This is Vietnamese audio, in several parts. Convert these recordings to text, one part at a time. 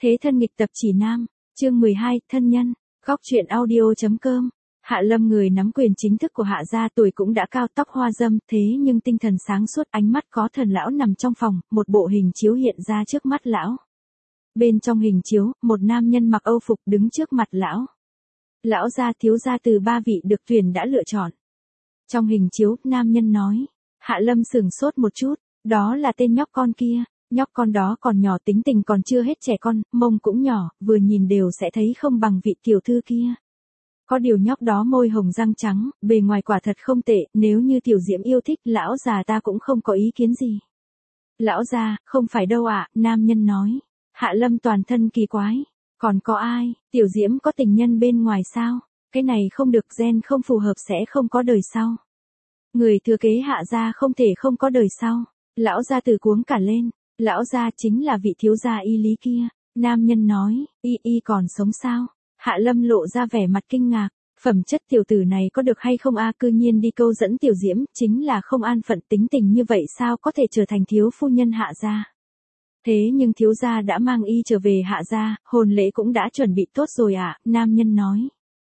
Thế thân nghịch tập chỉ nam, chương 12, thân nhân, góc truyện audio.com. Hạ Lâm người nắm quyền chính thức của Hạ gia, tuổi cũng đã cao, tóc hoa râm, thế nhưng tinh thần sáng suốt, ánh mắt có thần. Lão nằm trong phòng, một bộ hình chiếu hiện ra trước mắt lão. Bên trong hình chiếu, một nam nhân mặc âu phục đứng trước mặt lão. Lão gia thiếu gia từ 3 vị được tuyển đã lựa chọn. Trong hình chiếu, nam nhân nói. Hạ Lâm sửng sốt một chút, đó là tên nhóc con kia. Nhóc con đó còn nhỏ, tính tình còn chưa hết trẻ con, mông cũng nhỏ, vừa nhìn đều sẽ thấy không bằng vị tiểu thư kia. Có điều nhóc đó môi hồng răng trắng, bề ngoài quả thật không tệ, nếu như tiểu diễm yêu thích, lão già ta cũng không có ý kiến gì. Lão già, không phải đâu ạ, nam nhân nói. Hạ Lâm toàn thân kỳ quái. Còn có ai, tiểu diễm có tình nhân bên ngoài sao? Cái này không được, gen không phù hợp sẽ không có đời sau. Người thừa kế Hạ gia không thể không có đời sau. Lão gia từ cuống cả lên. Lão gia chính là vị thiếu gia Y Lý kia. Nam nhân nói, y còn sống sao? Hạ Lâm lộ ra vẻ mặt kinh ngạc. Phẩm chất tiểu tử này có được hay không a, cư nhiên đi câu dẫn tiểu diễm, chính là không an phận, tính tình như vậy sao có thể trở thành thiếu phu nhân Hạ gia. Thế nhưng thiếu gia đã mang y trở về Hạ gia, hôn lễ cũng đã chuẩn bị tốt rồi ạ, nam nhân nói.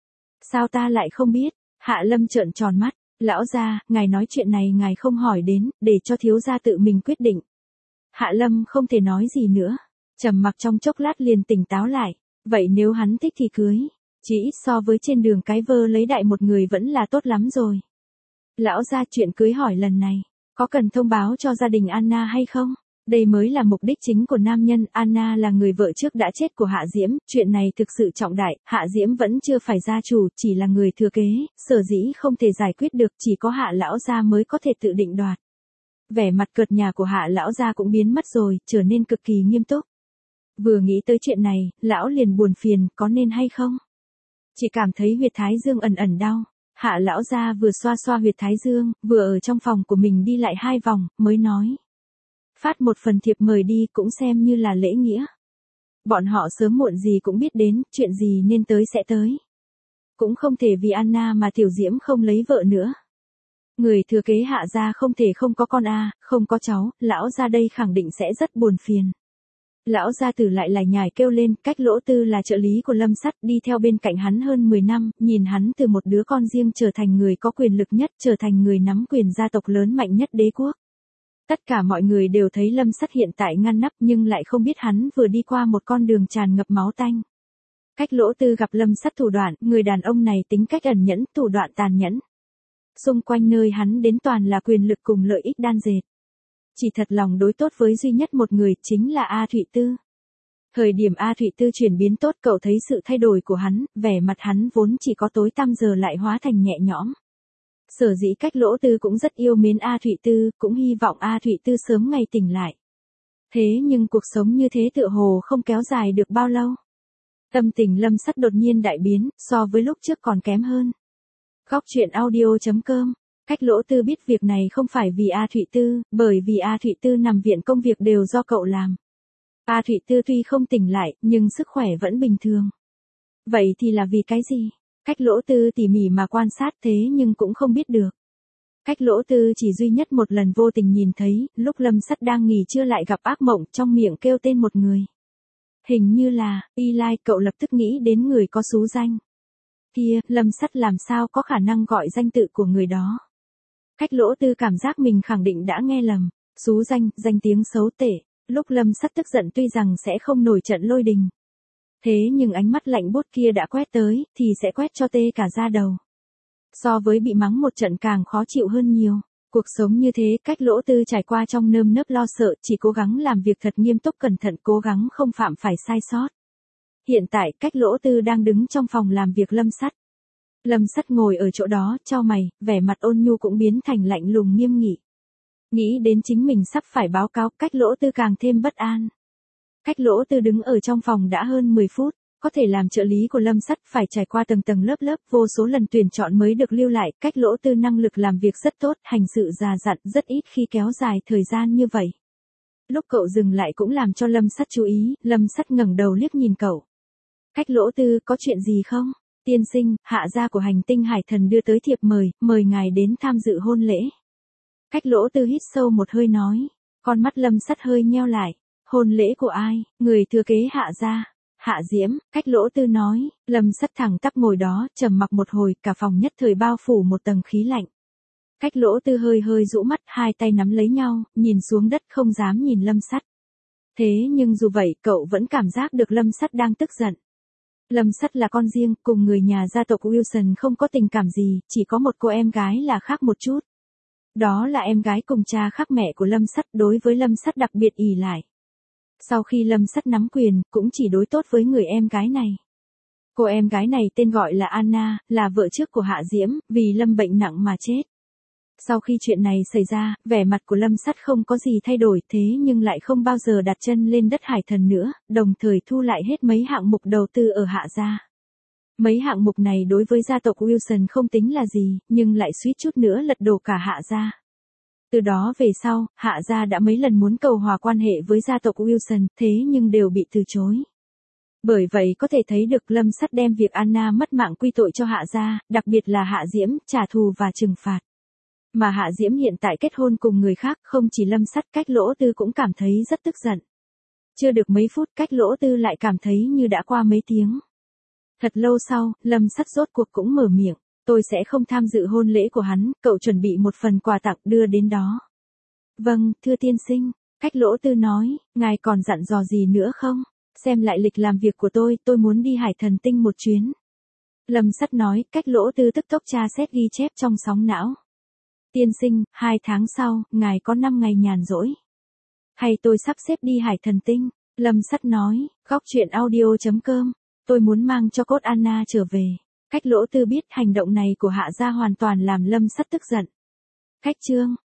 Sao ta lại không biết? Hạ Lâm trợn tròn mắt. Lão gia, ngài nói chuyện này ngài không hỏi đến, để cho thiếu gia tự mình quyết định. Hạ Lâm không thể nói gì nữa. Trầm mặc trong chốc lát liền tỉnh táo lại. Vậy nếu hắn thích thì cưới. Chỉ ít so với trên đường cái vơ lấy đại một người vẫn là tốt lắm rồi. Lão gia, chuyện cưới hỏi lần này, có cần thông báo cho gia đình Anna hay không? Đây mới là mục đích chính của nam nhân. Anna là người vợ trước đã chết của Hạ Diễm, chuyện này thực sự trọng đại, Hạ Diễm vẫn chưa phải gia chủ, chỉ là người thừa kế, sở dĩ không thể giải quyết được, chỉ có Hạ lão gia mới có thể tự định đoạt. Vẻ mặt cợt nhả của Hạ lão gia cũng biến mất rồi, trở nên cực kỳ nghiêm túc. Vừa nghĩ tới chuyện này, lão liền buồn phiền, có nên hay không? Chỉ cảm thấy huyệt thái dương ẩn ẩn đau. Hạ lão gia vừa xoa xoa huyệt thái dương, vừa ở trong phòng của mình đi lại 2 vòng, mới nói. Phát một phần thiệp mời đi, cũng xem như là lễ nghĩa. Bọn họ sớm muộn gì cũng biết đến, chuyện gì nên tới sẽ tới. Cũng không thể vì Anna mà tiểu diễm không lấy vợ nữa. Người thừa kế Hạ gia không thể không có con không có cháu, lão gia đây khẳng định sẽ rất buồn phiền. Lão gia tử lại lải nhải kêu lên, Cách Lỗ Tư là trợ lý của Lâm Sắt, đi theo bên cạnh hắn hơn 10 năm, nhìn hắn từ một đứa con riêng trở thành người có quyền lực nhất, trở thành người nắm quyền gia tộc lớn mạnh nhất đế quốc. Tất cả mọi người đều thấy Lâm Sắt hiện tại ngăn nắp, nhưng lại không biết hắn vừa đi qua một con đường tràn ngập máu tanh. Cách Lỗ Tư gặp Lâm Sắt thủ đoạn, người đàn ông này tính cách ẩn nhẫn, thủ đoạn tàn nhẫn. Xung quanh nơi hắn đến toàn là quyền lực cùng lợi ích đan dệt. Chỉ thật lòng đối tốt với duy nhất một người, chính là A Thụy Tư. Thời điểm A Thụy Tư chuyển biến tốt, cậu thấy sự thay đổi của hắn, vẻ mặt hắn vốn chỉ có tối tăm giờ lại hóa thành nhẹ nhõm. Sở dĩ Cách Lỗ Tư cũng rất yêu mến A Thụy Tư, cũng hy vọng A Thụy Tư sớm ngày tỉnh lại. Thế nhưng cuộc sống như thế tựa hồ không kéo dài được bao lâu. Tâm tình Lâm Sắt đột nhiên đại biến, so với lúc trước còn kém hơn. Góc truyện audio.com. Cách Lỗ Tư biết việc này không phải vì A Thụy Tư, bởi vì A Thụy Tư nằm viện công việc đều do cậu làm. A Thụy Tư tuy không tỉnh lại, nhưng sức khỏe vẫn bình thường. Vậy thì là vì cái gì? Cách Lỗ Tư tỉ mỉ mà quan sát, thế nhưng cũng không biết được. Cách Lỗ Tư chỉ duy nhất một lần vô tình nhìn thấy, lúc Lâm Sắt đang nghỉ trưa lại gặp ác mộng, trong miệng kêu tên một người. Hình như là Eli, cậu lập tức nghĩ đến người có xú danh. Kia, Lâm Sắt làm sao có khả năng gọi danh tự của người đó. Cách Lỗ Tư cảm giác mình khẳng định đã nghe lầm. Xú danh, danh tiếng xấu tệ. Lúc Lâm Sắt tức giận tuy rằng sẽ không nổi trận lôi đình. Thế nhưng ánh mắt lạnh buốt kia đã quét tới, thì sẽ quét cho tê cả da đầu. So với bị mắng một trận càng khó chịu hơn nhiều. Cuộc sống như thế, Cách Lỗ Tư trải qua trong nơm nớp lo sợ, chỉ cố gắng làm việc thật nghiêm túc cẩn thận, cố gắng không phạm phải sai sót. Hiện tại, Cách Lỗ Tư đang đứng trong phòng làm việc Lâm Sắt. Lâm Sắt ngồi ở chỗ đó, chau mày, vẻ mặt ôn nhu cũng biến thành lạnh lùng nghiêm nghị. Nghĩ đến chính mình sắp phải báo cáo, Cách Lỗ Tư càng thêm bất an. Cách Lỗ Tư đứng ở trong phòng đã hơn 10 phút, có thể làm trợ lý của Lâm Sắt phải trải qua tầng tầng lớp lớp, vô số lần tuyển chọn mới được lưu lại. Cách Lỗ Tư năng lực làm việc rất tốt, hành sự già dặn, rất ít khi kéo dài thời gian như vậy. Lúc cậu dừng lại cũng làm cho Lâm Sắt chú ý, Lâm Sắt ngẩng đầu liếc nhìn cậu. Cách Lỗ Tư, có chuyện gì không? Tiên sinh, Hạ gia của hành tinh Hải Thần đưa tới thiệp mời ngài đến tham dự hôn lễ. Cách Lỗ Tư hít sâu một hơi nói. Con mắt Lâm Sắt hơi nheo lại. hôn lễ của ai, người thừa kế Hạ gia. Hạ Diễm, Cách Lỗ Tư nói, Lâm Sắt thẳng tắp ngồi đó, trầm mặc một hồi, cả phòng nhất thời bao phủ một tầng khí lạnh. Cách Lỗ Tư hơi hơi rũ mắt, hai tay nắm lấy nhau, nhìn xuống đất không dám nhìn Lâm Sắt. Thế nhưng dù vậy, cậu vẫn cảm giác được Lâm Sắt đang tức giận. Lâm Sắt là con riêng, cùng người nhà gia tộc Wilson không có tình cảm gì, chỉ có một cô em gái là khác một chút. Đó là em gái cùng cha khác mẹ của Lâm Sắt, đối với Lâm Sắt đặc biệt ỷ lại. Sau khi Lâm Sắt nắm quyền, cũng chỉ đối tốt với người em gái này. Cô em gái này tên gọi là Anna, là vợ trước của Hạ Diễm, vì Lâm bệnh nặng mà chết. Sau khi chuyện này xảy ra, vẻ mặt của Lâm Sắt không có gì thay đổi, thế nhưng lại không bao giờ đặt chân lên đất Hải Thần nữa, đồng thời thu lại hết mấy hạng mục đầu tư ở Hạ gia. Mấy hạng mục này đối với gia tộc Wilson không tính là gì, nhưng lại suýt chút nữa lật đổ cả Hạ gia. Từ đó về sau, Hạ gia đã mấy lần muốn cầu hòa quan hệ với gia tộc Wilson, thế nhưng đều bị từ chối. Bởi vậy có thể thấy được Lâm Sắt đem việc Anna mất mạng quy tội cho Hạ gia, đặc biệt là Hạ Diễm, trả thù và trừng phạt. Mà Hạ Diễm hiện tại kết hôn cùng người khác, không chỉ Lâm Sắt, Cách Lỗ Tư cũng cảm thấy rất tức giận. Chưa được mấy phút, Cách Lỗ Tư lại cảm thấy như đã qua mấy tiếng. Thật lâu sau, Lâm Sắt rốt cuộc cũng mở miệng, tôi sẽ không tham dự hôn lễ của hắn, cậu chuẩn bị một phần quà tặng đưa đến đó. Vâng, thưa tiên sinh, Cách Lỗ Tư nói, ngài còn dặn dò gì nữa không? Xem lại lịch làm việc của tôi muốn đi Hải Thần Tinh một chuyến. Lâm Sắt nói, Cách Lỗ Tư tức tốc tra xét ghi chép trong sóng não. Tiên sinh, 2 tháng sau, ngài có 5 ngày nhàn rỗi. Hay tôi sắp xếp đi Hải Thần Tinh? Lâm Sắt nói, góc truyện audio.com, tôi muốn mang cho cốt Anna trở về. Cách Lỗ Tư biết hành động này của Hạ gia hoàn toàn làm Lâm Sắt tức giận. Cách chương